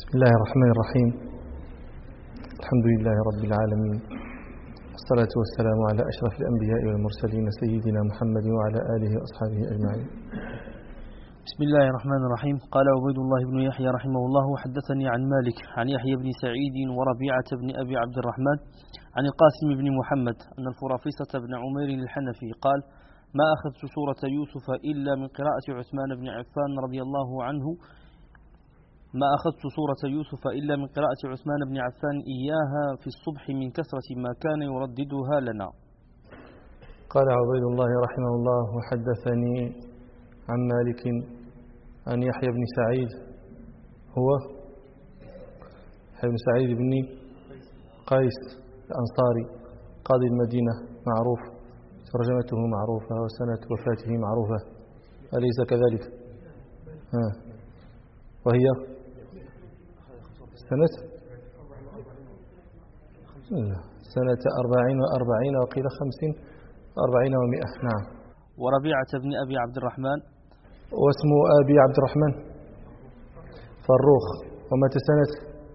بسم الله الرحمن الرحيم. الحمد لله رب العالمين، والصلاة والسلام على أشرف الأنبياء والمرسلين سيدنا محمد وعلى آله وأصحابه أجمعين. بسم الله الرحمن الرحيم. قال عبيد الله بن يحيى رحمه الله: حدثني عن مالك عن يحيى بن سعيد وربيعة بن أبي عبد الرحمن عن القاسم بن محمد أن الفرافصة بن عمير الحنفي قال: ما أخذت سورة يوسف إلا من قراءة عثمان بن عفان رضي الله عنه إياها في الصبح من كثرة ما كان يرددها لنا. قال عبيد الله رحمه الله: وحدثني عن مالك عن يحيى بن سعيد، هو يحيى بن سعيد بن قيس الأنصاري قاضي المدينة معروف، ترجمته معروفة وسنة وفاته معروفة، أليس كذلك؟ وهي سنة 40 وقيل 50 و40 و100. نعم. وربيعة بن أبي عبد الرحمن، واسم أبي عبد الرحمن فروخ، ومات سنة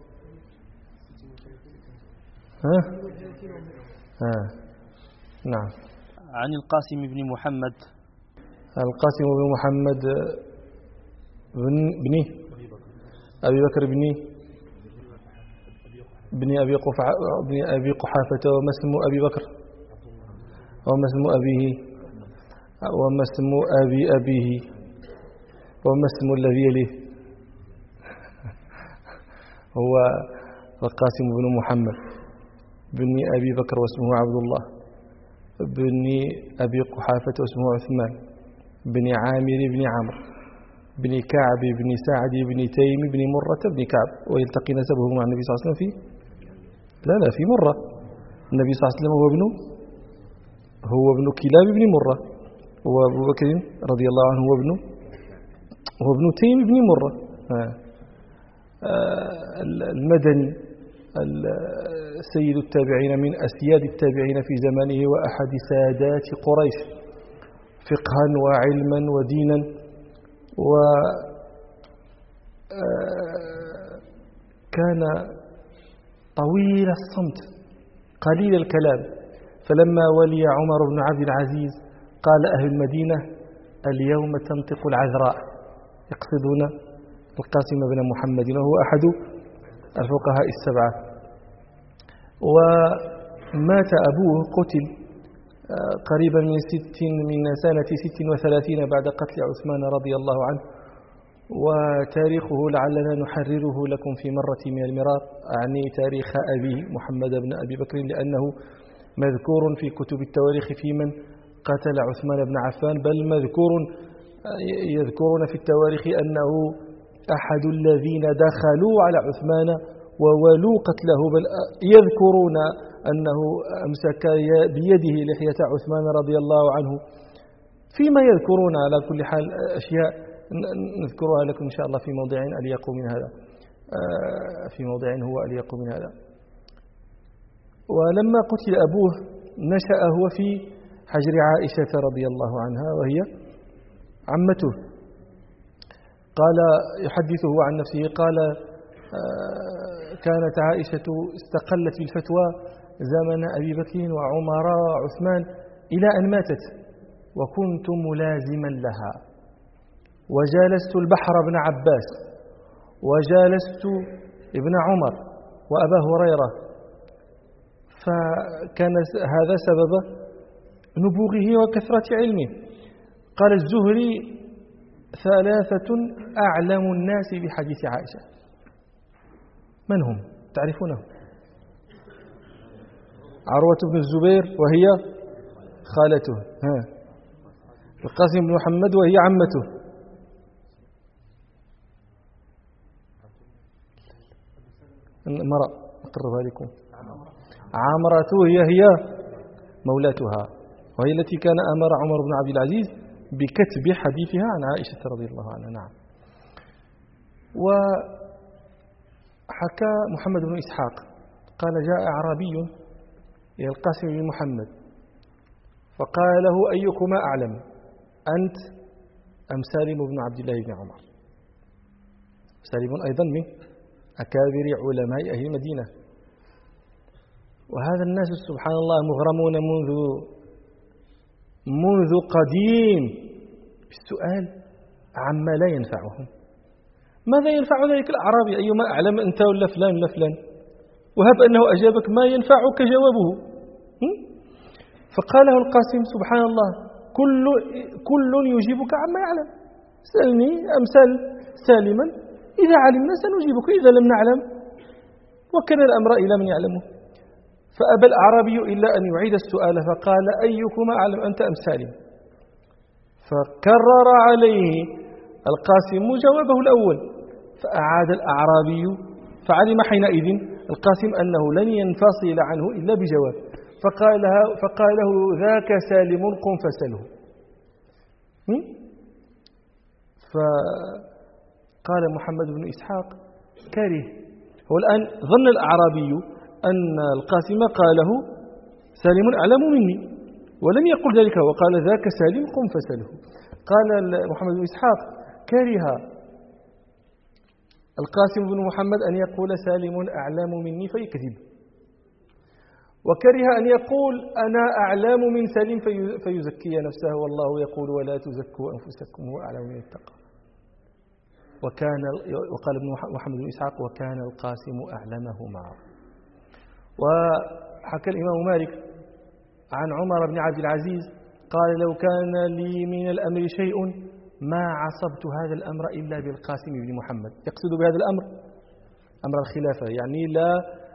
نعم. عن القاسم بن محمد، القاسم بن محمد بن أبي بكر بن أبي قحافة، وما اسم أبي بكر، وما اسم أبيه، وما اسم أبي أبيه، وما اسم الذي يليه. هو القاسم بن محمد بن أبي بكر واسمه عبد الله، بن أبي قحافة واسمه عثمان، بن عامر بن عمرو، بن كعب بن سعد بن تيم بن مرة بن كعب. ويلتقي نسبه مع النبي صلى الله عليه وسلم في مرة. النبي صلى الله عليه وسلم هو ابن كلاب بن مرة، وأبو بكر رضي الله عنه هو ابن تيم بن مرة. المدني سيد التابعين من أسياد التابعين في زمانه، وأحد سادات قريش فقها وعلما ودينا، وكان طويل الصمت قليل الكلام. فلما ولي عمر بن عبد العزيز قال أهل المدينة: اليوم تنطق العذراء، يقصدون القاسم بن محمد، وهو أحد الفقهاء السبعة. ومات أبوه، قتل قريبا من سنة 36 بعد قتل عثمان رضي الله عنه. وتاريخه لعلنا نحرره لكم في مرة من المرات، أعني تاريخ أبي محمد بن أبي بكر، لأنه مذكور في كتب التواريخ في من قتل عثمان بن عفان، بل يذكرون في التواريخ أنه أحد الذين دخلوا على عثمان وولوا قتله، بل يذكرون أنه أمسك بيده لحية عثمان رضي الله عنه. فيما يذكرون على كل حال أشياء نذكرها لكم إن شاء الله في موضع أليق من هذا، هو أليق من هذا. ولما قتل أبوه نشأ هو في حجر عائشة رضي الله عنها، وهي عمته. قال يحدثه عن نفسه، قال: كانت عائشة استقلت بالفتوى زمن أبي بكر وعمر وعثمان إلى أن ماتت، وكنت ملازما لها، وجالست البحر بن عباس، وجالست ابن عمر وأبا هريرة، فكان هذا سبب نبوغه وكثرة علمه. قال الزهري: 3 أعلم الناس بحديث عائشة. من هم؟ تعرفونهم؟ عروة بن الزبير وهي خالته، القاسم بن محمد وهي عمته، مرأة أقربها لكم، عامرة هي مولاتها، وهي التي كان أمر عمر بن عبد العزيز بكتب حديثها عن عائشة رضي الله عنها. نعم. وحكى محمد بن إسحاق قال: جاء أعرابي إلى القاسم بن محمد فقال له: أيكما أعلم، أنت أم سالم بن عبد الله بن عمر؟ سالم أيضا من أكابر علماء أهل المدينة. وهذا الناس سبحان الله مغرمون منذ قديم بالسؤال عما لا ينفعهم. ماذا ينفع ذلك الأعرابي؟ أيما أعلم أنت ولا فلان ولا فلان، وهب أنه أجابك ما ينفعك جوابه. فقاله القاسم سبحان الله كل يجيبك عما يعلم. سألني أمثال سالما، إذا علمنا سنجيبك، إذا لم نعلم وكان الأمر إلى من يعلمه. فأبى الأعرابي إلا أن يعيد السؤال فقال أيكما أعلم أنت أم سالم؟ فكرر عليه القاسم جوابه الأول، فأعاد الأعرابي، فعلم حينئذ القاسم أنه لن ينفصل عنه إلا بجواب، فقال له ذاك سالم قم فسله. فقال محمد بن إسحاق كاره. هو الآن ظن الأعرابي أن القاسم قاله سالم أعلم مني، ولم يقل ذلك، وقال ذاك سالم قم فسله. قال محمد بن إسحاق كره القاسم بن محمد أن يقول سالم أعلم مني فيكذب، وكره أن يقول أنا أعلم من سالم فيزكي نفسه، والله يقول ولا تزكوا أنفسكم هو أعلم من اتقى. وقال ابن محمد بن إسحاق وكان القاسم أعلمهما. وحكى الإمام مالك عن عمر بن عبد العزيز قال لو كان لي من الأمر شيء ما عصبت هذا الأمر إلا بالقاسم بن محمد. يقصد بهذا الأمر أمر الخلافة، يعني لا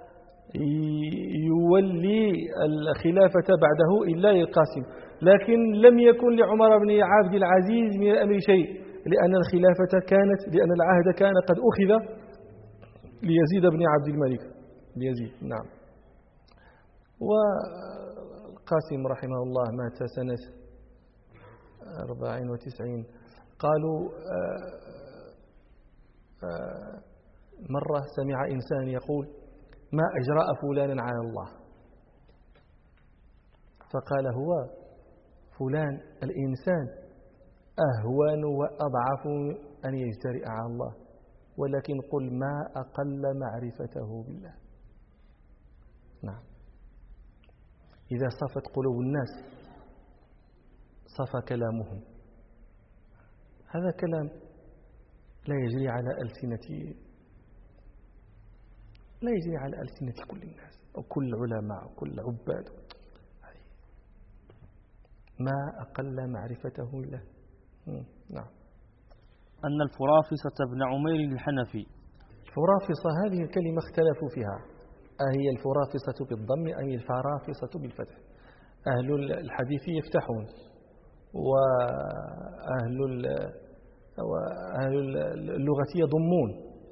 يولي الخلافة بعده إلا للقاسم، لكن لم يكن لعمر بن عبد العزيز من الأمر شيء، لأن العهد كان قد أخذ ليزيد بن عبد الملك ليزيد. نعم. والقاسم رحمه الله مات سنة 94. قالوا مرة سمع إنسان يقول ما أجرأ فلانا على الله، فقال هو فلان الإنسان أهون وأضعف أن يجترئ على الله، ولكن قل ما أقل معرفته بالله. نعم. إذا صفت قلوب الناس صفى كلامهم. هذا كلام لا يجري على ألسنة كل الناس أو كل العلماء أو كل العباد. ما أقل معرفته بالله. نعم. أن الفرافصة بن عمير الحنفي. الفرافصة هذه الكلمة اختلفوا فيها، أهي الفرافصة بالضم أم الفرافصة بالفتح؟ أهل الحديث يفتحون، وأهل اللغة يضمون.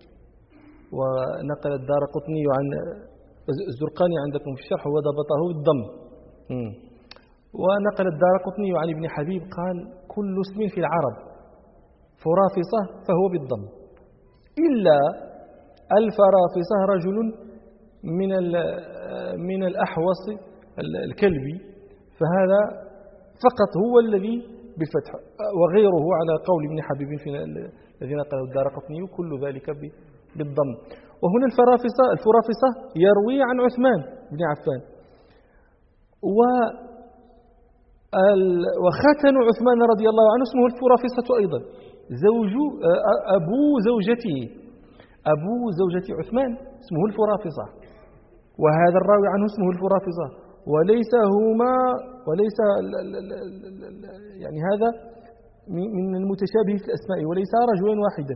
ونقل الدارقطني عن الزرقاني عندكم في الشرح وضبطه بالضم. ونقل الدارقطني عن ابن حبيب قال كل اسم في العرب فرافصة فهو بالضم، إلا الفرافصة رجل من الأحوص الكلبي، فهذا فقط هو الذي بالفتح، وغيره على قول ابن حبيب في الذين قالوا الدارقطني كل ذلك بالضم. وهنا الفرافصة يروي عن عثمان بن عفان. وختن عثمان رضي الله عنه اسمه الفرافصة أيضا، أبو زوجة عثمان اسمه الفرافصة، وهذا الراوي عنه اسمه الفرافصة، وليس يعني هذا من المتشابه في الأسماء، وليس رجلا واحدا.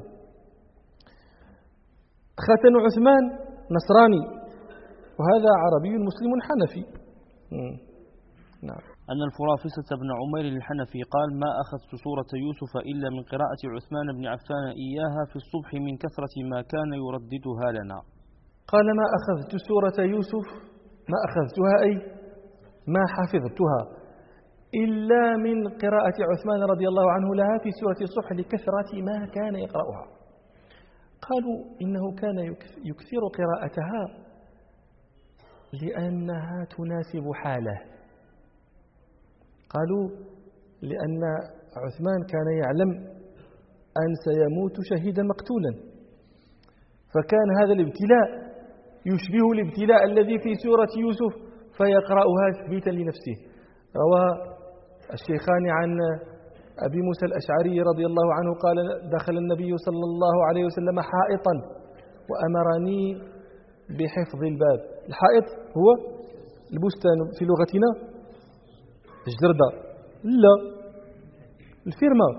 ختن عثمان نصراني، وهذا عربي مسلم حنفي. نعم. أن الفرافصة بن عمير الحنفي قال ما أخذت سورة يوسف إلا من قراءة عثمان بن عفان إياها في الصبح من كثرة ما كان يرددها لنا. قال ما أخذت سورة يوسف، ما أخذتها أي ما حفظتها إلا من قراءة عثمان رضي الله عنه لها في سورة الصبح لكثرة ما كان يقرأها. قالوا إنه كان يكثر قراءتها لأنها تناسب حاله. قالوا لأن عثمان كان يعلم أن سيموت شهيدا مقتولا، فكان هذا الابتلاء يشبه الابتلاء الذي في سورة يوسف فيقرأها تثبيتا لنفسه. روى الشيخان عن أبي موسى الأشعري رضي الله عنه قال دخل النبي صلى الله عليه وسلم حائطا وأمرني بحفظ الباب. الحائط هو البستان في لغتنا الجردة، لا الفيرما.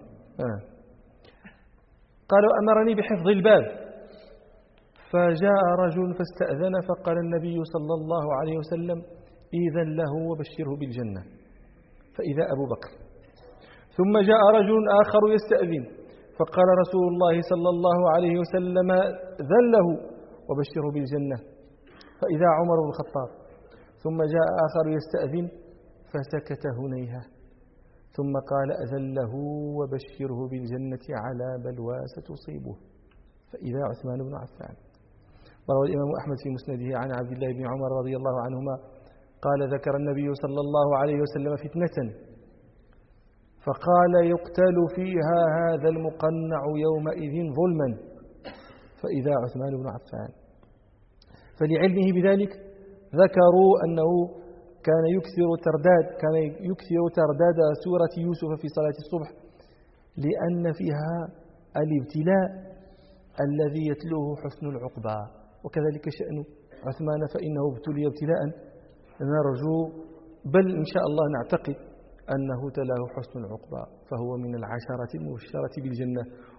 قالوا أمرني بحفظ الباب، فجاء رجل فاستأذن فقال النبي صلى الله عليه وسلم إذن له وبشره بالجنة، فإذا أبو بكر. ثم جاء رجل آخر يستأذن فقال رسول الله صلى الله عليه وسلم إذن له وبشره بالجنة، فإذا عمر بن الخطاب. ثم جاء آخر يستأذن فسكت هنيهة، ثم قال أذن له وبشره بالجنة على بلوى ستصيبه، فإذا عثمان بن عفان. وروى الإمام أحمد في مسنده عن عبد الله بن عمر رضي الله عنهما قال ذكر النبي صلى الله عليه وسلم فتنة فقال يقتل فيها هذا المقنع يومئذ ظلما، فإذا عثمان بن عفان. فلعلمه بذلك ذكروا أنه كان يكثر ترداد سورة يوسف في صلاة الصبح لأن فيها الابتلاء الذي يتلوه حسن العقبى، وكذلك شأن عثمان فإنه ابتلي ابتلاء نرجو بل إن شاء الله نعتقد أنه تلاه حسن العقبى، فهو من العشرة المبشرة بالجنة.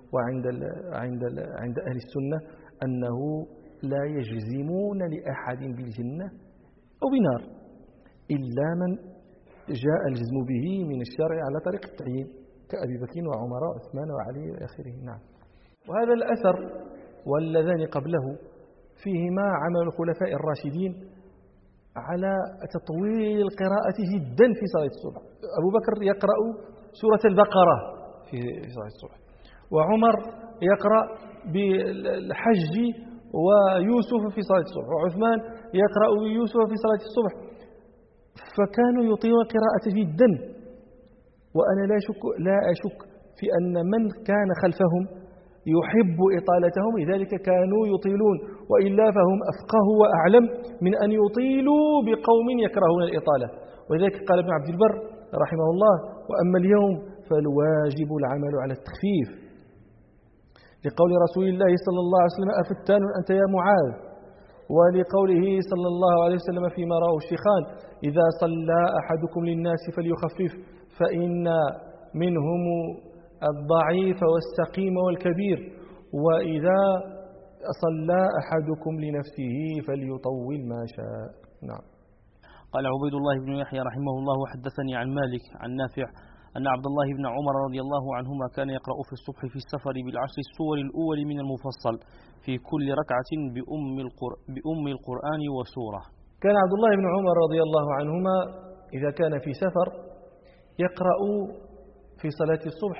عند أهل السنة أنه لا يجزمون لأحد بالجنة أو بنار إلا من جاء الجزم به من الشرع على طريق التعيين كأبي بكر وعمر وعثمان وعلي إلى آخره. نعم. وهذا الأثر واللذان قبله فيهما عمل الخلفاء الراشدين على تطويل القراءة جدا في صلاة الصبح. أبو بكر يقرأ سورة البقرة في صلاة الصبح، وعمر يقرأ بالحج ويوسف في صلاة الصبح، وعثمان يقرأ يوسف في صلاة الصبح، فكانوا يطيلون القراءة جدا. وأنا لا أشك في أن من كان خلفهم يحب إطالتهم، لذلك كانوا يطيلون، وإلا فهم أفقه وأعلم من أن يطيلوا بقوم يكرهون الإطالة. ولذلك قال ابن عبد البر رحمه الله وأما اليوم فالواجب العمل على التخفيف، لقول رسول الله صلى الله عليه وسلم أفتان أنت يا معاذ، ولقوله صلى الله عليه وسلم فيما رواه الشيخان إذا صلى أحدكم للناس فليخفف فإن منهم الضعيف والسقيم والكبير، وإذا صلى أحدكم لنفسه فليطول ما شاء. نعم. قال عبيد الله بن يحيى رحمه الله حدثني عن مالك عن نافع أن عبد الله بن عمر رضي الله عنهما كان يقرأ في الصبح في السفر بالعشر السور الأول من المفصل في كل ركعة بأم القرآن وسورة. كان عبد الله بن عمر رضي الله عنهما إذا كان في سفر يقرأ في صلاة الصبح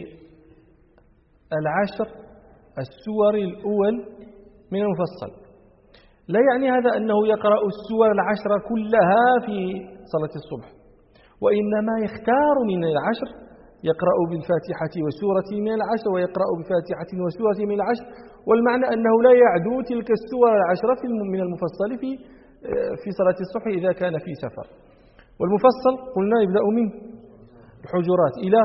بالعشر السور الأول من المفصل. لا يعني هذا أنه يقرأ السور العشر كلها في صلاة الصبح، وإنما يختار من العشر يقرأ بالفاتحة وسورة من العشر، ويقرأ بفاتحة وسورة من العشر، والمعنى أنه لا يعدو تلك السور العشرة من المفصل في صلاة الصبح إذا كان في سفر. والمفصل قلنا يبدأ من الحجرات إلى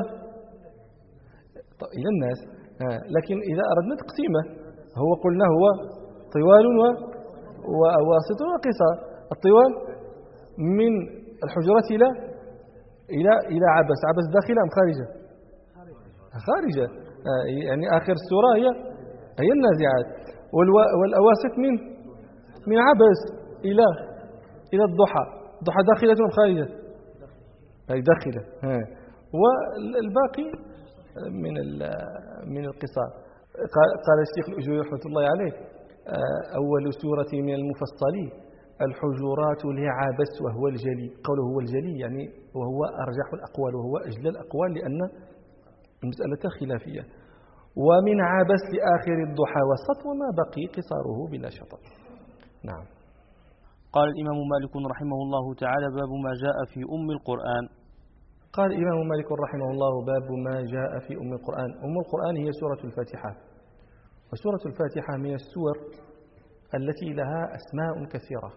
الناس، لكن إذا أردنا تقسيمه هو قلنا هو طوال وواسط وقصار. الطوال من الحجرات إلى عبس داخلة أم خارجة؟ خارجة، يعني آخر السورة هي النازعات. والأواسط من عبس إلى الضحى داخلة أم خارجة؟ أي داخلة. والباقي من القصار. قال الشيخ الأجوري رحمة الله عليه أول سورة من المفصل الحجرات لعبس وهو الجلي. قوله هو الجلي يعني وهو أرجح الأقوال وهو أجل الأقوال لأن المسألة خلافية. ومن عبس لآخر الضحى وسط وما بقي قصاره بلا شطط. نعم. قال الإمام مالك رحمه الله تعالى باب ما جاء في أم القرآن. قال الإمام مالك رحمه الله باب ما جاء في أم القرآن. أم القرآن هي سورة الفاتحة، وسورة الفاتحة من السور التي لها أسماء كثيرة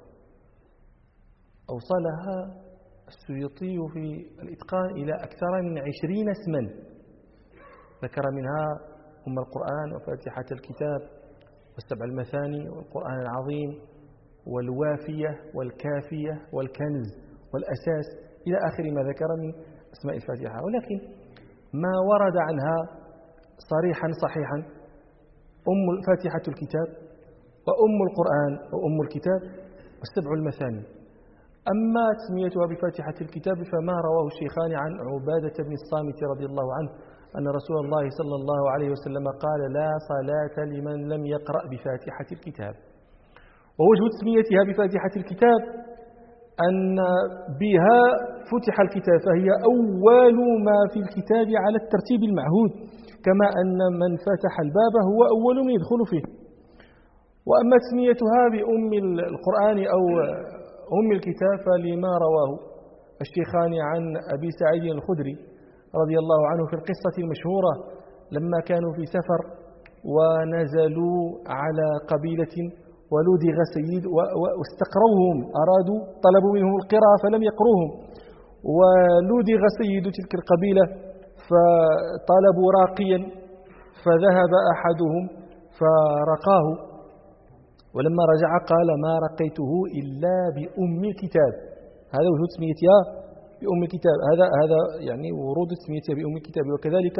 أوصلها السيوطي في الإتقان إلى أكثر من 20 اسما، ذكر منها أم القرآن وفاتحة الكتاب والسبع المثاني والقرآن العظيم والوافية والكافية والكنز والأساس إلى آخر ما ذكر من أسماء الفاتحة. ولكن ما ورد عنها صريحا صحيحا فاتحة الكتاب وأم القرآن وأم الكتاب والسبع المثاني. أما تسميتها بفاتحة الكتاب فما رواه الشيخان عن عبادة بن الصامت رضي الله عنه أن رسول الله صلى الله عليه وسلم قال: لا صلاة لمن لم يقرأ بفاتحة الكتاب. ووجه تسميتها بفاتحة الكتاب أن بها فتح الكتاب، فهي أول ما في الكتاب على الترتيب المعهود، كما أن من فتح الباب هو أول من يدخل فيه. وأما تسميتها بأم القرآن أو أم الكتاب فلما رواه الشيخان عن أبي سعيد الخدري رضي الله عنه في القصة المشهورة لما كانوا في سفر ونزلوا على قبيلة ولدغ سيد واستقروهم، أرادوا طلبوا منهم القراءة فلم يقروهم، ولدغ سيد تلك القبيلة فطلبوا راقيا فذهب أحدهم فرقاه، ولما رجع قال: ما رقيته إلا بأم الكتاب. هذا وجود تسميتها بأم الكتاب، هذا يعني ورود تسميتها بأم الكتاب. وكذلك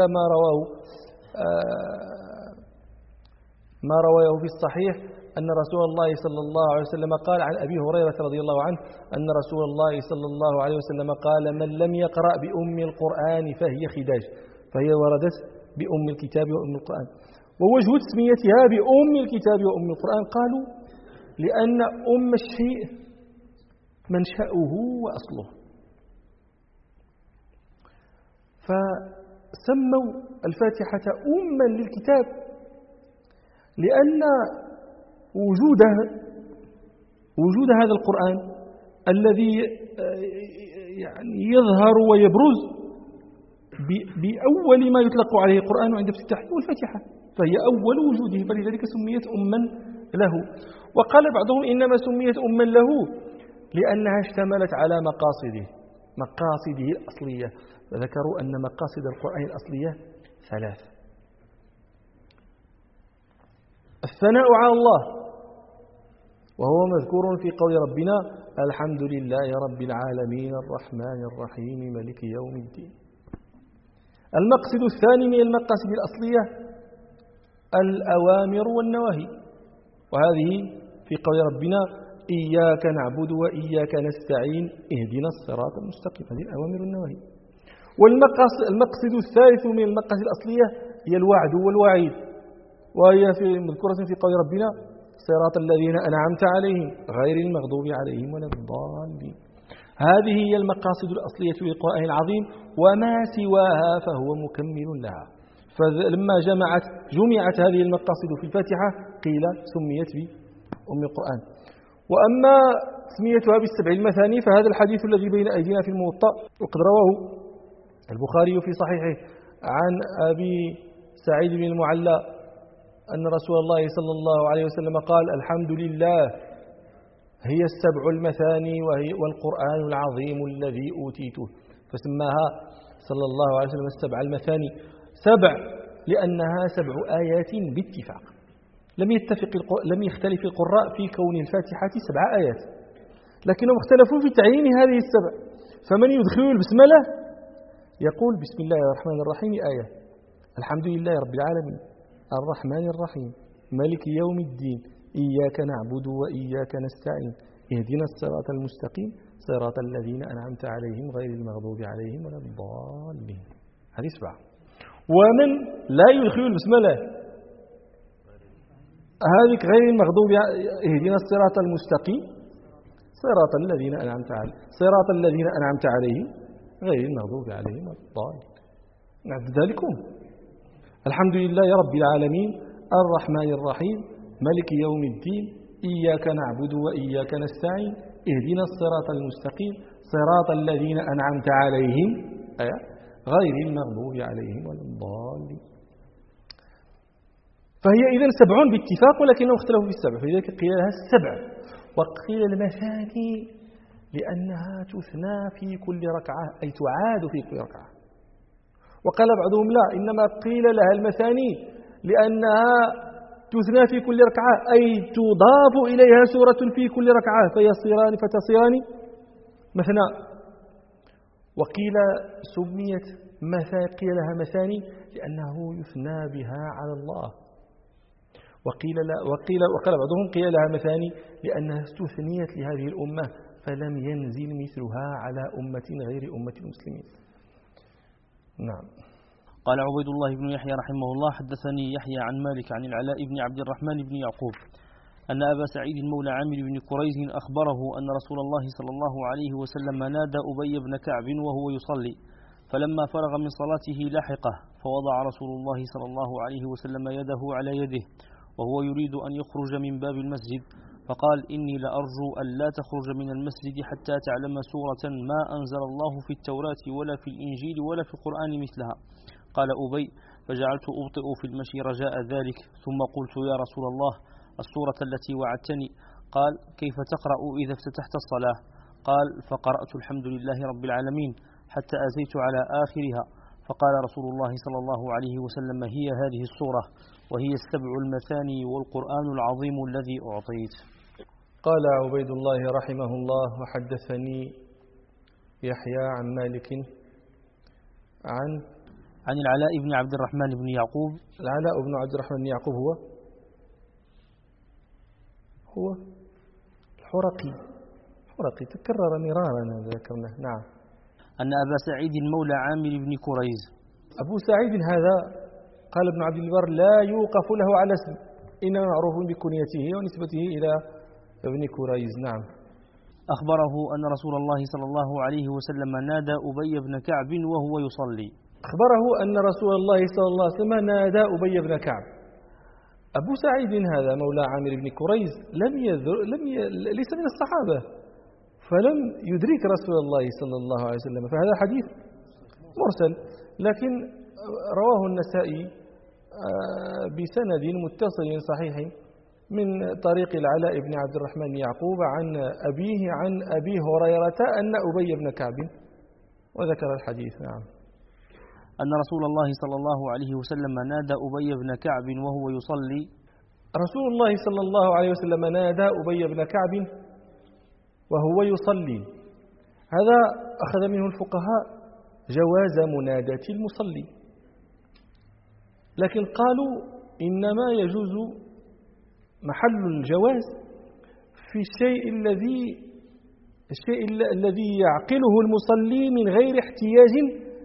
ما رواه في الصحيح أن رسول الله صلى الله عليه وسلم قال عن أبي هريرة رضي الله عنه أن رسول الله صلى الله عليه وسلم قال: من لم يقرأ بأم القرآن فهي خداج، فهي وردت بأم الكتاب وأم القرآن. ووجه تسميتها بأم الكتاب وأم القرآن قالوا: لأن أم الشيء منشأه وأصله، فسموا الفاتحة أما للكتاب لأن وجود هذا القرآن الذي يعني يظهر ويبرز بأول ما يطلق عليه القرآن عند افتتاحه الفاتحة، فهي أول وجوده، فلذلك سميت أما له. وقال بعضهم إنما سميت أما له لأنها اشتملت على مقاصده الأصلية، فذكروا أن مقاصد القرآن الأصلية 3: الثناء على الله، وهو مذكور في قول ربنا: الحمد لله رب العالمين الرحمن الرحيم مالك يوم الدين. المقصد الثاني من المقاصد الأصلية الأوامر والنواهي، وهذه في قول ربنا: إياك نعبد وإياك نستعين اهدنا الصراط المستقيم. هذه الأوامر والنواهي. والمقصد الثالث من المقاصد الأصلية هي الوعد والوعيد، وهي مذكورة في قول ربنا: صراط الذين أنعمت عليهم غير المغضوب عليهم ولا الضالين. هذه هي المقاصد الأصلية للقرآن العظيم، وما سواها فهو مكمل لها. فلما جمعت هذه المقاصد في الفاتحة قيل سميت بأم القرآن. وأما تسميتها بالسبع المثاني فهذا الحديث الذي بين أيدينا في الموطأ وقد رواه البخاري في صحيحه عن أبي سعيد بن المعلى أن رسول الله صلى الله عليه وسلم قال: الحمد لله هي السبع المثاني والقرآن العظيم الذي أوتيته، فسماها صلى الله عليه وسلم السبع المثاني. 7 لأنها 7 آيات باتفاق، لم يختلف القراء في كون الفاتحة 7 آيات، لكنهم اختلفوا في تعيين هذه 7. فمن يدخل البسملة يقول: بسم الله الرحمن الرحيم آية، الحمد لله رب العالمين الرحمن الرحيم مالك يوم الدين إياك نعبد وإياك نستعين اهدنا الصراط المستقيم صراط الذين أنعمت عليهم غير المغضوب عليهم ولا الضالين. هذه 7. ومن لا يدخل البسملة هذه غير المغضوب اهدنا الصراط المستقيم صراط الذين أنعمت عليهم غير المغضوب عليهم ولا الضالين. نعد ذلكم: الحمد لله رب العالمين الرحمن الرحيم مالك يوم الدين إياك نعبد وإياك نستعين اهدنا الصراط المستقيم صراط الذين أنعمت عليهم غير المغضوب عليهم ولا الضالين. فهي إذن 7 باتفاق، ولكنهم اختلفوا في السبع، فلذلك قيل لها 7. وقيل المثاني لأنها تثنى في كل ركعة، أي تعاد في كل ركعة. وقال بعضهم لا، إنما قيل لها المثاني لأنها تثنى في كل ركعة، أي تضاف إليها سورة في كل ركعة فتصيران مثنى. وقيل سميت قيل لها مثاني لأنه يثنى بها على الله. وقال بعضهم قيل لها مثاني لأنها استثنيت لهذه الأمة فلم ينزل مثلها على أمة غير أمة المسلمين. نعم. قال عبيد الله بن يحيى رحمه الله حدثني يحيى عن مالك عن العلاء بن عبد الرحمن بن يعقوب أن أبا سعيد مولى عامر بن كريز أخبره أن رسول الله صلى الله عليه وسلم نادى أبي بن كعب وهو يصلي، فلما فرغ من صلاته لحقه، فوضع رسول الله صلى الله عليه وسلم يده على يده وهو يريد أن يخرج من باب المسجد، فقال إني لأرجو أن لا تخرج من المسجد حتى تعلم سورة ما أنزل الله في التوراة ولا في الإنجيل ولا في القرآن مثلها. قال أبي فجعلت أبطئ في المشي رجاء ذلك، ثم قلت يا رسول الله السورة التي وعدتني. قال كيف تقرأ إذا افتتحت الصلاة؟ قال فقرأت الحمد لله رب العالمين حتى أتيت على آخرها، فقال رسول الله صلى الله عليه وسلم هي هذه السورة وهي 7 المثاني والقرآن العظيم الذي أعطيت. قال عبيد الله رحمه الله وحدثني يحيى عن مالك عن العلاء بن عبد الرحمن بن يعقوب. العلاء بن عبد الرحمن بن يعقوب هو الحرقي تكرر مرارا ذكرناه. نعم. أن أبا سعيد مولى عامر بن كريز. أبو سعيد هذا قال ابن عبد البر لا يوقف له على اسم، إنما معروف بكنيته ونسبته إلى ابن كريز. نعم. أخبره أن رسول الله صلى الله عليه وسلم نادى أبي بن كعب وهو يصلي. أخبره أن رسول الله صلى الله عليه وسلم نادى أبي بن كعب. أبو سعيد هذا مولى عامر بن كريز ليس من الصحابة، فلم يدرك رسول الله صلى الله عليه وسلم، فهذا حديث مرسل، لكن رواه النسائي بسند متصل صحيح من طريق العلاء بن عبد الرحمن بن يعقوب عن أبيه عن أبي هريرة أن أبي بن كعب، وذكر الحديث. نعم. أن رسول الله صلى الله عليه وسلم نادى أبي بن كعب وهو يصلي. رسول الله صلى الله عليه وسلم نادى أبي بن كعب وهو يصلي. هذا أخذ منه الفقهاء جواز مناداة المصلي، لكن قالوا إنما يجوز محل الجواز في الشيء الذي يعقله المصلي من غير احتياج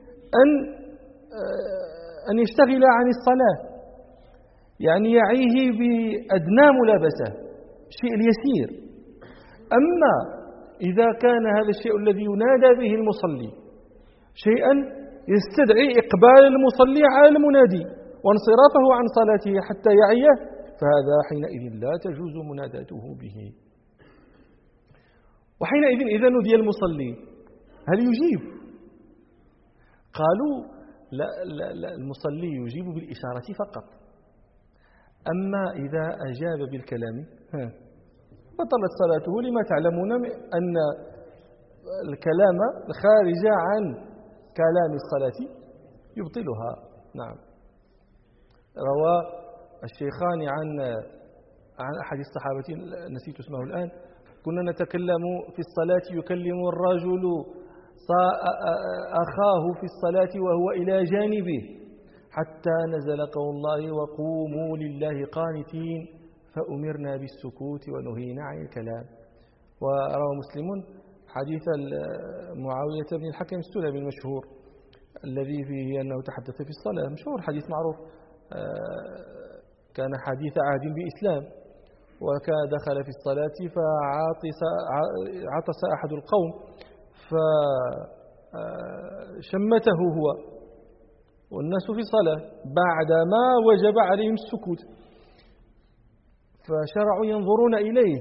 أن يشتغل عن الصلاة، يعني يعيه بأدنى ملابسة، الشيء اليسير. أما إذا كان هذا الشيء الذي ينادى به المصلي شيئا يستدعي إقبال المصلي على المنادي وانصرافه عن صلاته حتى يعيه، فهذا حينئذ لا تجوز مناداته به. وحينئذ إذا نودي المصلي هل يجيب؟ قالوا لا المصلي يجيب بالإشارة فقط، أما إذا أجاب بالكلام بطلت صلاته، لما تعلمون أن الكلام الخارج عن كلام الصلاة يبطلها. نعم. روى الشيخان عن أحد الصحابة نسيت اسمه الآن، كنا نتكلم في الصلاة يكلم الرجل أخاه في الصلاة وهو إلى جانبه حتى نزل قول الله وقوموا لله قانتين فأمرنا بالسكوت ونهينا عن الكلام. وروى مسلم حديث معاوية بن الحكم السلمي المشهور الذي فيه أنه تحدث في الصلاة، مشهور حديث معروف، كان حديث عهد بإسلام، وكان دخل في الصلاة فعطس أحد القوم فشمته هو والناس في صلاة بعدما وجب عليهم السكوت، فشرعوا ينظرون إليه،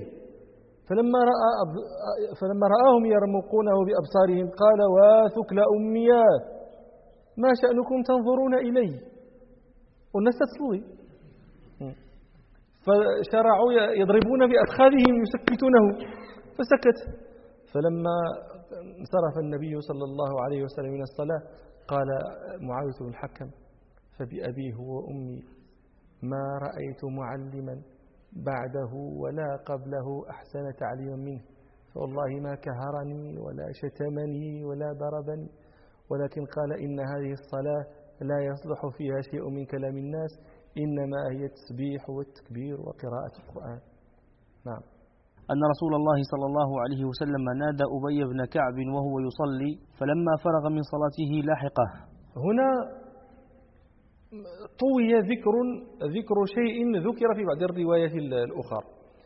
فلما رآهم يرمقونه بأبصارهم قال واثكل أميات ما شأنكم تنظرون إلي والناس تصلي. فشرعوا يضربون بأفخاذهم يسكتونه فسكت. فلما انصرف النبي صلى الله عليه وسلم من الصلاة قال معاوية بن الحكم فبأبيه وأمي ما رأيت معلما بعده ولا قبله أحسن تعليما منه، فوالله ما كهرني ولا شتمني ولا ضربني، ولكن قال إن هذه الصلاة لا يصلح فيها شيء من كلام الناس، إنما هي التسبيح والتكبير وقراءة القرآن. نعم. أن رسول الله صلى الله عليه وسلم نادى أبي بن كعب وهو يصلي فلما فرغ من صلاته لاحقه. هنا طوي ذكر شيء ذكر في بعض الروايات الأخرى.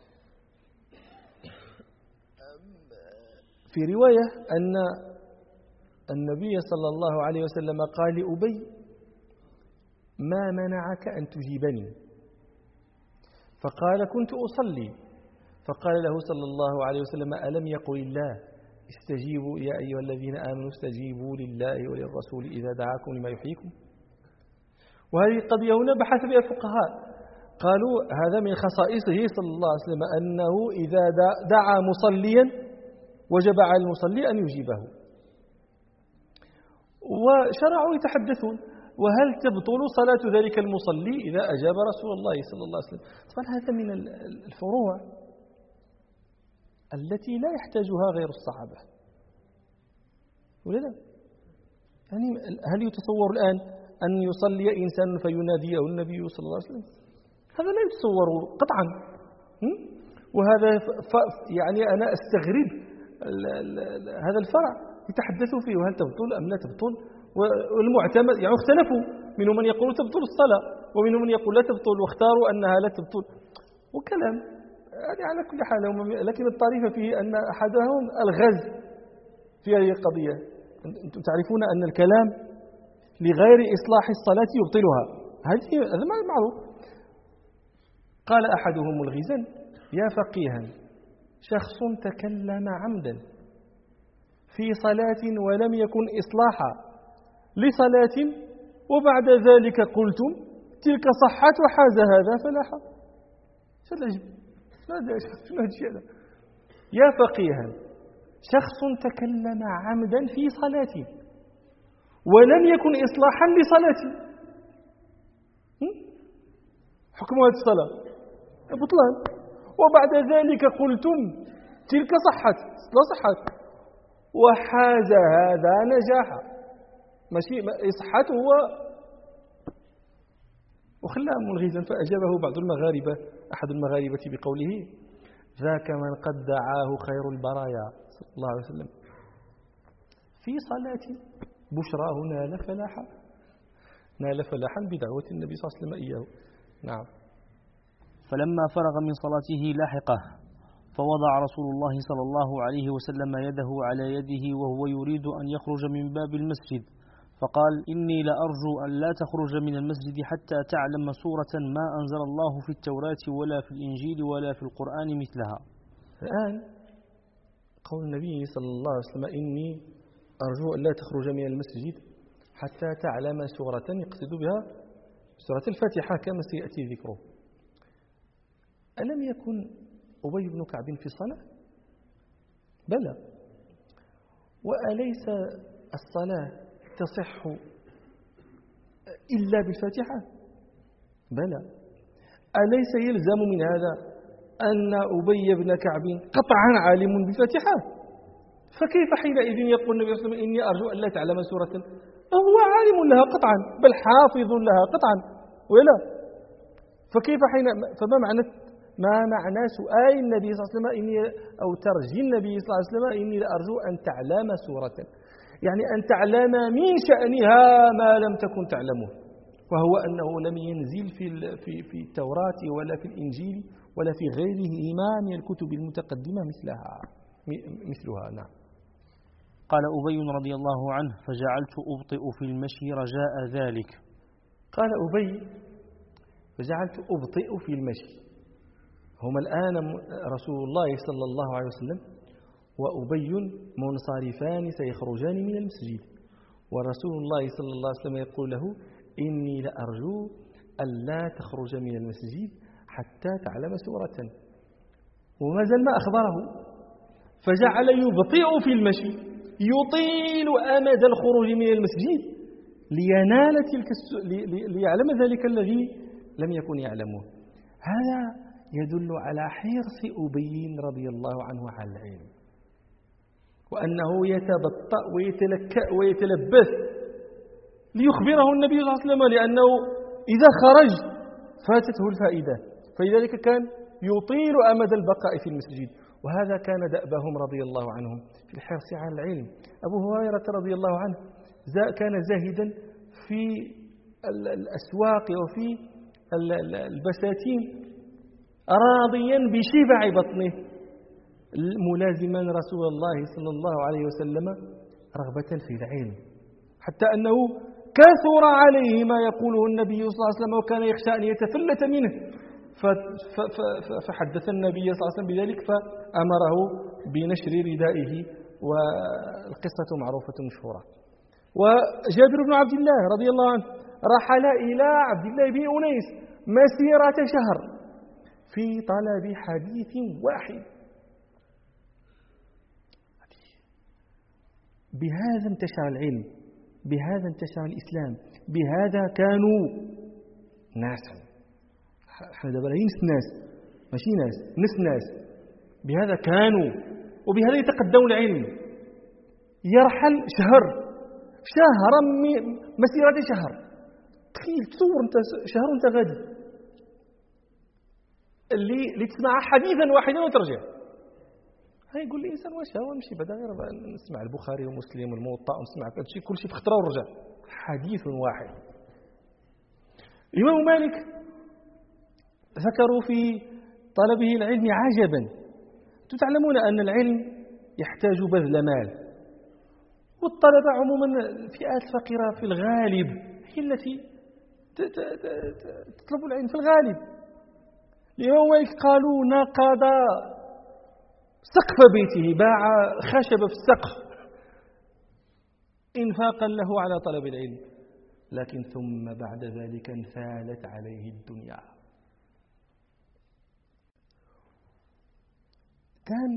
في رواية أن النبي صلى الله عليه وسلم قال لأبي ما منعك أن تجيبني؟ فقال كنت أصلي. فقال له صلى الله عليه وسلم ألم يقل الله استجيبوا يا أيها الذين آمنوا استجيبوا لله وللرسول إذا دعاكم لما يحييكم. وهذه القضية هنا بحث بها الفقهاء، قالوا هذا من خصائصه صلى الله عليه وسلم أنه إذا دعا مصليا وجب على المصلي أن يجيبه. وشرعوا يتحدثون وهل تبطل صلاة ذلك المصلي إذا أجاب رسول الله صلى الله عليه وسلم؟ طبعا هذا من الفروع التي لا يحتاجها غير الصحابة، ولا لا؟ يعني هل يتصور الآن أن يصلي إنسان فيناديه النبي صلى الله عليه وسلم؟ هذا لا يتصور قطعا. وهذا يعني أنا أستغرب هذا الفرع يتحدثوا فيه وهل تبطل أم لا تبطل. والمعتمد يعني اختلفوا، منهم من يقول تبطل الصلاة ومنهم من يقول لا تبطل، واختاروا أنها لا تبطل، وكلام يعني على كل حال. لكن الطريفة فيه أن أحدهم الغز في هذه القضية. أنتم تعرفون أن الكلام لغير إصلاح الصلاة يبطلها، هذا معروف. قال أحدهم الغزا يا فقيها شخص تكلم عمدا في صلاة ولم يكن إصلاحا لصلاة وبعد ذلك قلتم تلك صحت وحاز هذا فلاحا. يا فقيها شخص تكلم عمدا في صلاة ولم يكن إصلاحا لصلاة، حكم هذه الصلاة بطلان، وبعد ذلك قلتم تلك صحت لا صحت وحاز هذا نجاحا. ماشي صحته وخلاه ملغزا. فأجابه بعض المغاربة أحد المغاربة بقوله ذاك من قد دعاه خير البرايا صلى الله عليه وسلم في صلاة بشراه نال فلاحا بدعوة النبي صلى الله عليه وسلم إياه. نعم. فلما فرغ من صلاته لاحقه فوضع رسول الله صلى الله عليه وسلم يده على يده وهو يريد أن يخرج من باب المسجد، فقال إني لأرجو أن لا تخرج من المسجد حتى تعلم سورة ما أنزل الله في التوراة ولا في الإنجيل ولا في القرآن مثلها. الآن قول النبي صلى الله عليه وسلم إني أرجو أن لا تخرج من المسجد حتى تعلم سورة يقصد بها سورة الفاتحة كما سيأتي ذكره. ألم يكن أبي بن كعب في الصلاة؟ بلى. وأليس الصلاة تصح إلا بالفاتحة؟ بلى. أليس يلزم من هذا أن أبي بن كعب قطعا عالم بالفاتحة؟ فكيف حينئذ يقول النبي صلى الله عليه وسلم إني أرجو أن لا تعلم سورة؟ هو عالم لها قطعا بل حافظ لها قطعا، ولا؟ فكيف فما معنى سؤال النبي صلى الله عليه وسلم أو ترجي النبي صلى الله عليه وسلم إني لأرجو أن تعلم سورة؟ يعني أن تعلم من شأنها ما لم تكن تعلمه، وهو أنه لم ينزل في التوراة ولا في الإنجيل ولا في غيرهما من الكتب المتقدمة مثلها. نعم. قال أبي رضي الله عنه فجعلت أبطئ في المشي رجاء ذلك. قال أبي فجعلت أبطئ في المشي. هما الآن رسول الله صلى الله عليه وسلم وأبي منصرفان سيخرجان من المسجد، ورسول الله صلى الله عليه وسلم يقول له إني لأرجو أن لا تخرج من المسجد حتى تعلم سورة، وما زال ما أخبره، فجعل يبطئ في المشي، يطيل أمد الخروج من المسجد لينال ليعلم ذلك الذي لم يكن يعلمه. هذا يدل على حرص أبي رضي الله عنه على العلم، وأنه يتبطأ ويتلكأ ويتلبث ليخبره النبي صلى الله عليه وسلم، لأنه إذا خرج فاتته الفائدة، فلذلك كان يطيل أمد البقاء في المسجد. وهذا كان دأبهم رضي الله عنهم في الحرص على العلم. أبو هريرة رضي الله عنه كان زاهدا في الأسواق وفي البساتين، راضيا بشبع بطنه، ملازما رسول الله صلى الله عليه وسلم رغبة في العلم، حتى أنه كثر عليه ما يقوله النبي صلى الله عليه وسلم، وكان يخشى أن يتفلت منه، فحدث النبي صلى الله عليه وسلم بذلك، فأمره بنشر ردائه، والقصة معروفة مشهورة. وجابر بن عبد الله رضي الله عنه رحل إلى عبد الله بن أنيس مسيرة شهر في طلب حديث واحد. بهذا انتشر العلم، بهذا انتشر الإسلام، بهذا كانوا ناسا. احنا دابا نس ناس، ماشي ناس، بهذا كانوا، وبهذا يتقدمون العلم. يرحل شهرا مسيرة شهر. تخيل تصور انت شهر وانت غادي اللي تسمع حديثا واحدا وترجع. هاي يقول لي انسان واش هو نمشي بعدا غير نسمع البخاري ومسلم والموطأ ونسمع هادشي كلشي في خطره ونرجع. حديث واحد. الإمام مالك ذكروا في طلبه العلم عجبا. تعلمون أن العلم يحتاج بذل مال، والطلبة عموما الفئات الفقيرة في الغالب هي التي تطلب العلم في الغالب. الإمام مالك قالوا نقض سقف بيته، باع خشب في السقف إنفاقا له على طلب العلم، لكن ثم بعد ذلك انفالت عليه الدنيا. كان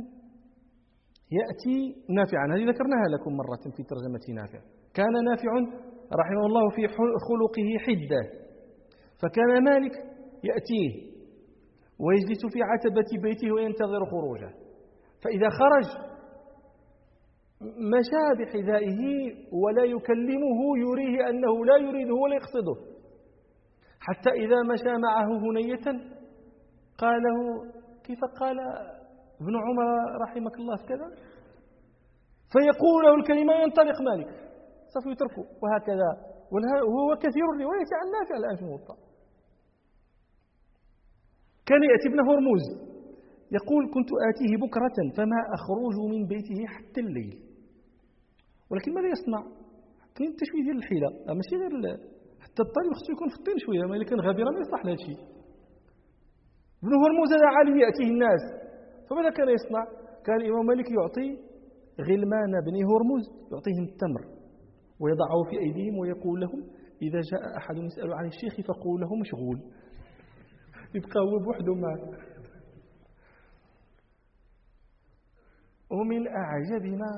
يأتي نافعا، هذه ذكرناها لكم مرة في ترجمة نافع. كان نافع رحمه الله في خلقه حدة، فكان مالك يأتيه ويجلس في عتبة بيته وينتظر خروجه، فإذا خرج مشى بحذائه ولا يكلمه، يريه أنه لا يريده ولا يقصده، حتى إذا مشى معه هنية قال له كيف قال ابن عمر رحمك الله في كذا، فيقول له الكلمة ينطلق مالك سوف يتركه، وهكذا. وهو كثير الرواية عن نافع الآن في الموطأ. كان يأتي ابن هرمز يقول كنت آتيه بكرة فما أخرج من بيته حتى الليل، ولكن ماذا يصنع؟ كاين التشويه ديال الحيلة، ماشي غير حتى الطالب خصو يكون في الطين شوية، ما إلا كان غبيرا ما يصلح لهذا الشيء. ابن هرمز هذا عالم يأتيه الناس، فماذا كان يصنع؟ كان الإمام مالك يعطي غلمان بني هرمز يعطيهم التمر ويضعه في أيديهم ويقول لهم إذا جاء أحد يسأل عن الشيخ فقول له مشغول، يبقى هو بوحده معه. ومن أعجب ما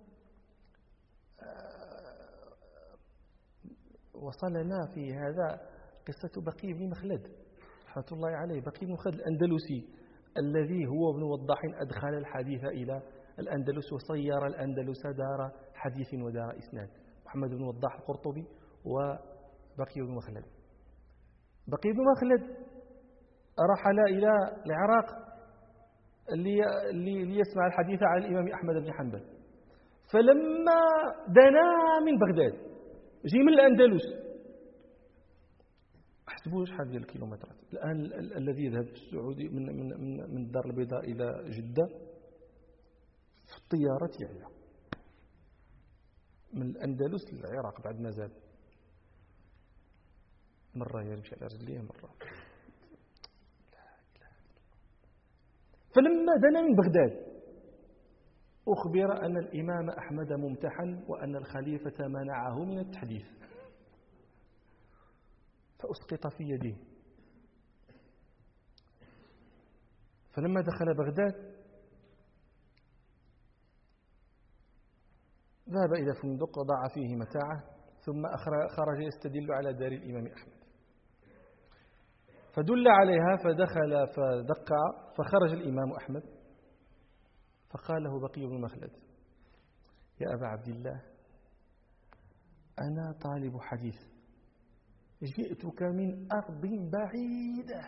وصلنا في هذا قصة بقي بن مخلد رحمة الله عليه. بقي بن مخلد الأندلسي الذي هو ابن وضاح أدخل الحديث إلى الأندلس وصير الأندلس دار حديث ودار إسناد، محمد بن وضاح القرطبي وبقي بن مخلد. بقي بن مخلد رحل إلى العراق ليسمع الحديث عن الإمام أحمد بن حنبل، فلما دنا من بغداد جي من الأندلس، احسبوا شحال ديال الكيلومترات الآن الذي يذهب في السعودية من الدار البيضاء إلى جدة في الطيارة يعيا، من الأندلس للعراق بعد ما زاد مرة يمشي على رجليه مرة. فلما دنا من بغداد أخبر أن الإمام أحمد ممتحن وأن الخليفة منعه من التحديث، فأسقط في يده. فلما دخل بغداد ذهب إلى فندق وضع فيه متاعه، ثم خرج يستدل على دار الإمام أحمد، فدل عليها فدخل فدق، فخرج الإمام أحمد فقال له بقي بن مخلد: يا أبا عبد الله، أنا طالب حديث، جئتك من أرض بعيدة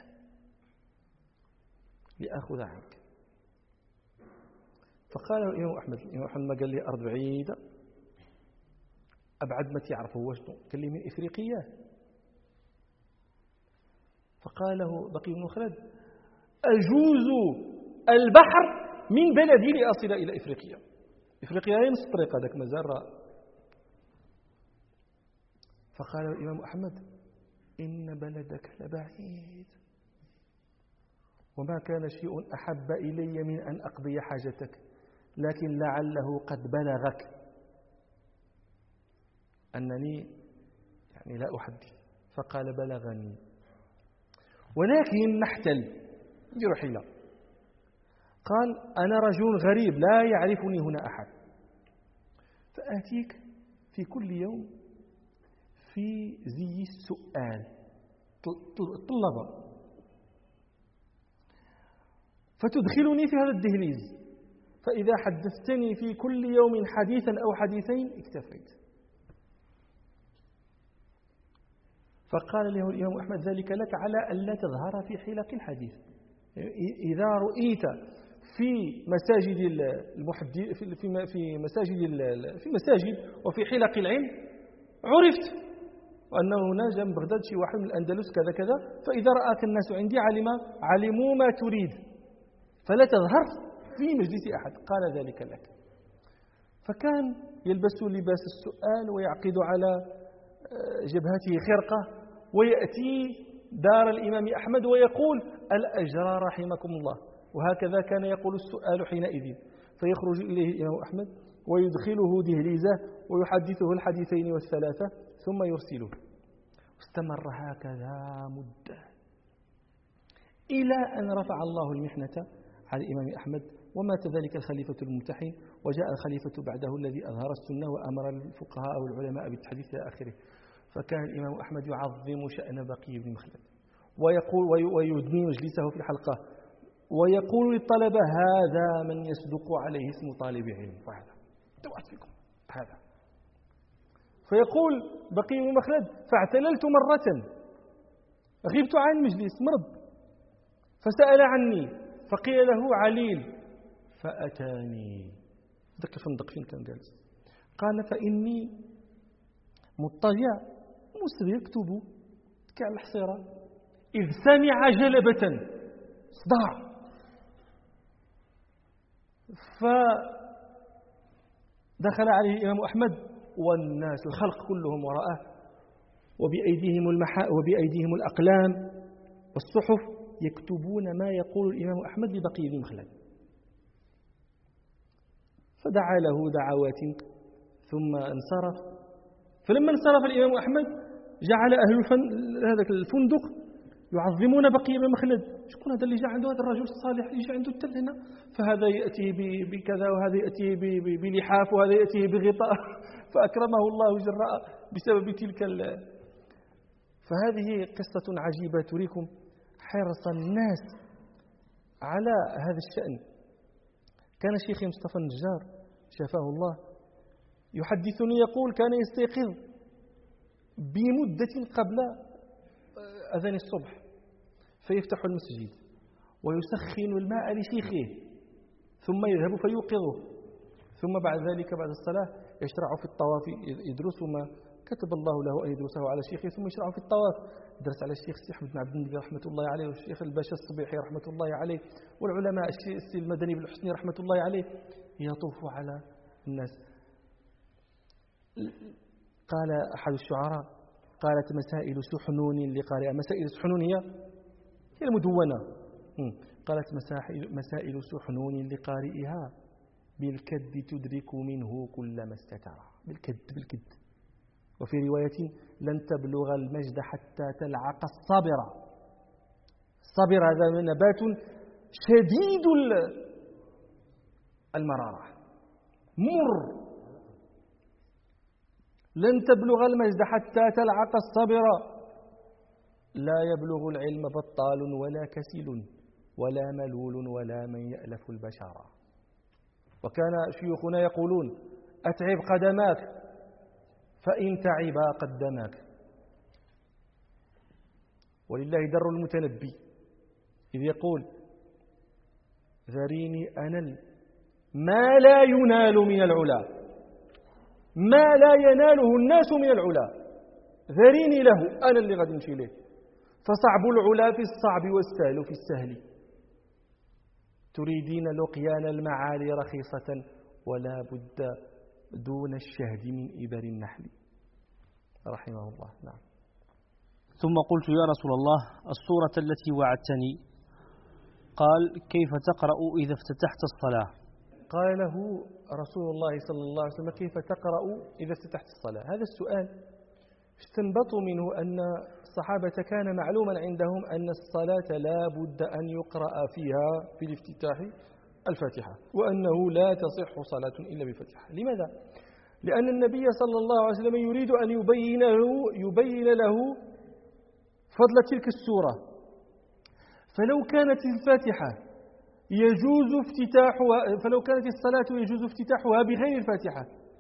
لأخذ عنك. فقال له الإمام أحمد ما قال لي أرض بعيدة، أبعد ما تعرفه وشنو، قال لي من إفريقيا. فقال له بقي بن مخلد: أجوز البحر من بلدي لأصل إلى إفريقيا. إفريقيا هي نص الطريق، هذاك مازال. فقال الإمام أحمد: إن بلدك لبعيد، وما كان شيء أحب إلي من أن أقضي حاجتك، لكن لعله قد بلغك أنني يعني لا أحدث. فقال: بلغني، ولكن نحتل، ندير حيلة. قال: أنا رجل غريب لا يعرفني هنا أحد، فآتيك في كل يوم في زي السؤال الطلبة، فتدخلني في هذا الدهليز، فإذا حدثتني في كل يوم حديثا أو حديثين اكتفيت. فقال له الإمام أحمد: ذلك لك على ألا تظهر في حلق الحديث. إذا رؤيت في مساجد في مساجد وفي حلق العلم عرفت وأنه هنا جاء من بغداد شي واحد من الأندلس كذا كذا، فإذا رآك الناس عندي علموا ما تريد، فلا تظهر في مجلس أحد. قال: ذلك لك. فكان يلبس لباس السؤال ويعقد على جبهته خرقة، ويأتي دار الإمام أحمد ويقول: الأجر رحمكم الله. وهكذا كان يقول السؤال حينئذ. فيخرج إليه الإمام أحمد ويدخله دهليزه ويحدثه الحديثين والثلاثة ثم يرسله. واستمر هكذا مدة إلى أن رفع الله المحنة على الإمام أحمد، ومات ذلك الخليفة الممتحن، وجاء الخليفة بعده الذي أظهر السنة وأمر الفقهاء والعلماء بالتحديث إلى آخره. فكان الإمام أحمد يعظم شأن بقي بن مخلد ويقول ويدني مجلسه في الحلقة ويقول للطلبة: هذا من يصدق عليه اسم طالب علم، وهذا توعد فيكم هذا. فيقول بقي بن مخلد: فاعتللت مرة، غبت عن المجلس، مرض، فسأل عني، فقيل له عليل، فأتاني. ذاك الفندق فين كان جالس؟ قال: فإني مضطجع مسر يكتب كعلى الحصيرة، إذ سمع جلبة صداع، فدخل عليه الإمام أحمد والناس الخلق كلهم وراءه، وبأيديهم الأقلام والصحف يكتبون ما يقول الإمام أحمد لبقي بن مخلد. فدعا له دعوات ثم انصرف. فلما انصرف الإمام أحمد جعل أهل هذا الفندق يعظمون بقي بن مخلد. شكون هذا اللي جاء عنده هذا الرجل الصالح، يجي عنده التل هنا، فهذا يأتي بكذا، وهذا يأتي بلحاف، وهذا يأتي بغطاء، فأكرمه الله جراء بسبب تلك فهذه قصة عجيبة تريكم حرص الناس على هذا الشأن. كان شيخي مصطفى النجار شفاه الله يحدثني يقول: كان يستيقظ بمدة قبل أذان الصبح فيفتح المسجد ويسخن الماء لشيخه، ثم يذهب فيوقظه، ثم بعد ذلك بعد الصلاة يشرع في الطواف، يدرس ما كتب الله له أن يدرسه على شيخه، ثم يشرع في الطواف. درس على الشيخ السي أحمد بن عبد النبي رحمة الله عليه، والشيخ الباشا الصبيحي رحمة الله عليه، والعلماء السي المدني بالحسني رحمة الله عليه، يطوف على الناس. قال أحد الشعراء: قالت مسائل سحنون لقارئها. مسائل سحنون هي المدونة. قالت مسائل سحنون لقارئها بالكد تدرك منه كل ما استتر. بالكد. وفي رواية: لن تبلغ المجد حتى تلعق الصبر. الصبر هذا نبات شديد المرارة، مر. لن تبلغ المجد حتى تلعق الصبر، لا يبلغ العلم بطال ولا كسل ولا ملول ولا من يألف البشر. وكان شيوخنا يقولون: أتعب قدماك فإن تعبا قدماك. ولله در المتنبي إذ يقول: ذريني أنل ما لا ينال من العلا، ما لا يناله الناس من العلا، ذريني له، أنا اللي غادي نمشي ليه. فصعب العلا في الصعب والسهل في السهل، تريدين لقيان المعالي رخيصة ولا بد دون الشهد من إبر النحل. رحمه الله. نعم. ثم قلت: يا رسول الله، السورة التي وعدتني. قال: كيف تقرأ إذا افتتحت الصلاة؟ قال له رسول الله صلى الله عليه وسلم: كيف تقرأ إذا افتتحت الصلاة؟ هذا السؤال استنبطوا منه أن الصحابة كان معلوما عندهم أن الصلاة لا بد أن يقرأ فيها في الافتتاح الفاتحة، وأنه لا تصح صلاة إلا بالفاتحة. لماذا؟ لأن النبي صلى الله عليه وسلم يريد أن يبين له فضل تلك السورة. فلو كانت الفاتحة يجوز افتتاحها، فلو كانت الصلاة يجوز افتتاحها بغير الفاتحة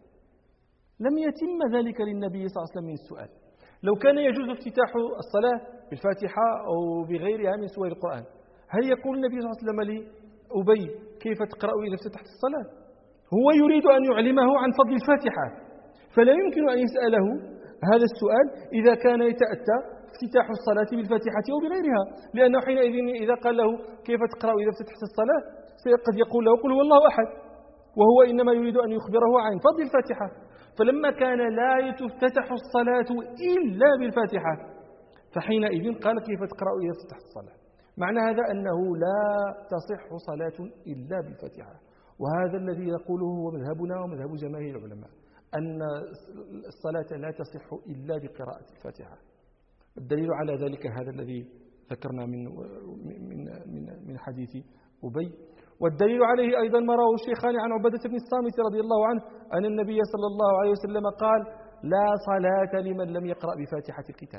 لم يتم ذلك للنبي صلى الله عليه وسلم من السؤال. لو كان يجوز افتتاح الصلاة بالفاتحة أو بغيرها من سور القرآن، هل يقول النبي صلى الله عليه وسلم لأبي: كيف تقرأ إذا افتتحت الصلاة؟ هو يريد أن يعلمه عن فضل الفاتحة، فلا يمكن أن يسأله هذا السؤال إذا كان يتأتى افتتاح الصلاة بالفاتحة أو بغيرها، لأنه حينئذ إذا قال له: كيف تقرأ إذا افتتحت الصلاة؟ قد يقول له: قل هو الله أحد، وهو إنما يريد أن يخبره عن فضل الفاتحة. فلما كان لا تفتتح الصلاة إلا بالفاتحة، فحينئذ قال: كيف تقرأ إذا افتتحت الصلاة؟ معنى هذا أنه لا تصح صلاة إلا بالفاتحة. وهذا الذي يقوله هو مذهبنا ومذهب جماهير العلماء، أن الصلاة لا تصح إلا بقراءة الفاتحة. الدليل على ذلك هذا الذي ذكرنا من حديث أبي. والدليل عليه أيضا ما رواه الشيخان عن عبادة بن الصامت رضي الله عنه أن النبي صلى الله عليه وسلم قال: لا صلاة لمن لم يقرأ بفاتحة الكتاب.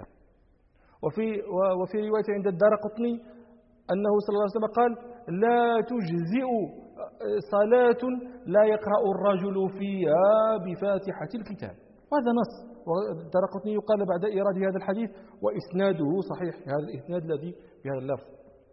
وفي رواية عند الدارقطني أنه صلى الله عليه وسلم قال: لا تجزئ صلاة لا يقرأ الرجل فيها بفاتحة الكتاب. وهذا نص، والدارقطني يقال بعد إيراد هذا الحديث وإسناده صحيح، هذا الإسناد الذي بهذا اللفظ.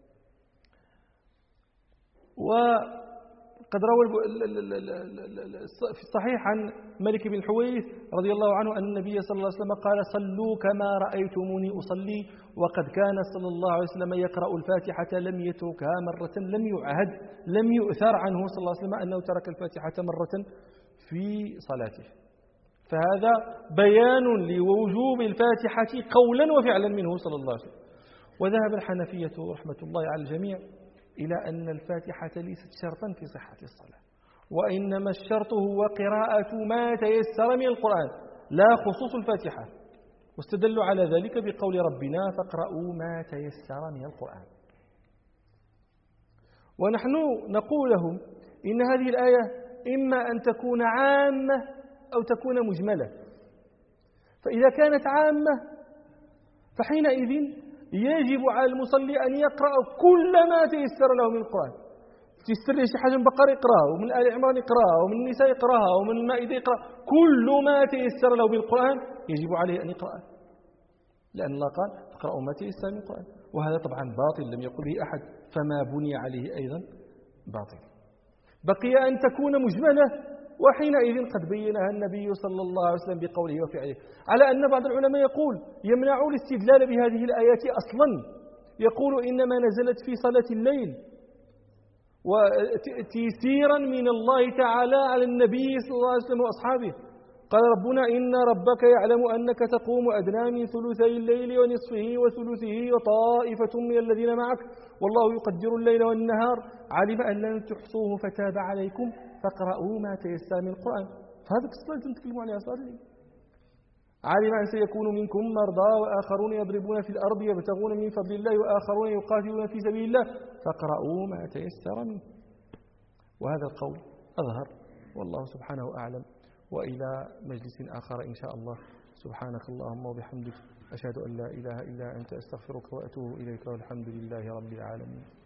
وقد روى في الصحيح عن مالك بن الحويرث رضي الله عنه أن النبي صلى الله عليه وسلم قال: صلوا كما رأيتموني أصلي. وقد كان صلى الله عليه وسلم يقرأ الفاتحة لم يتركها مرة، لم يؤثر عنه صلى الله عليه وسلم أنه ترك الفاتحة مرة في صلاته. فهذا بيان لوجوب الفاتحة قولا وفعلا منه صلى الله عليه وسلم. وذهب الحنفية رحمة الله على الجميع إلى أن الفاتحة ليست شرطا في صحة الصلاة، وإنما الشرط هو قراءة ما تيسر من القرآن لا خصوص الفاتحة. واستدلوا على ذلك بقول ربنا: فاقرؤوا ما تيسر من القرآن. ونحن نقول لهم إن هذه الآية إما أن تكون عامة أو تكون مجملة. فإذا كانت عامة فحينئذ يجب على المصلي أن يقرأ كل ما تيسر له من القرآن. تيسر له شي حاجة من بقرة يقراها، ومن آل عمران يقراها، ومن النساء يقراها، ومن المائدة يقرأ، كل ما تيسر له من القرآن يجب عليه أن يقرأه، لأن الله قال: فاقرأوا ما تيسر من القرآن. وهذا طبعا باطل لم يقل به أحد، فما بني عليه أيضا باطل. بقي أن تكون مجملة، وحينئذ قد بينها النبي صلى الله عليه وسلم بقوله وفعله، على أن بعض العلماء يقول يمنع الاستدلال بهذه الآيات أصلا، يقول إنما نزلت في صلاة الليل وتيسيرا من الله تعالى على النبي صلى الله عليه وسلم وأصحابه. قال ربنا: إن ربك يعلم أنك تقوم أدنى من ثلثي الليل ونصفه وثلثه وطائفة من الذين معك والله يقدر الليل والنهار علم أن لن تحصوه فتاب عليكم فاقرؤوا ما تيسر من القرآن. فهذا الصلاة اللي نتكلموا عليها صلاة الليل. علم أن سيكون منكم مرضى وآخرون يضربون في الأرض يبتغون من فضل الله وآخرون يقاتلون في سبيل الله فاقرؤوا ما تيسر منه. وهذا القول أظهر والله سبحانه أعلم. وإلى مجلس آخر إن شاء الله. سبحانك اللهم وبحمدك أشهد أن لا إله إلا أنت أستغفرك وأتوب إليك والحمد لله رب العالمين.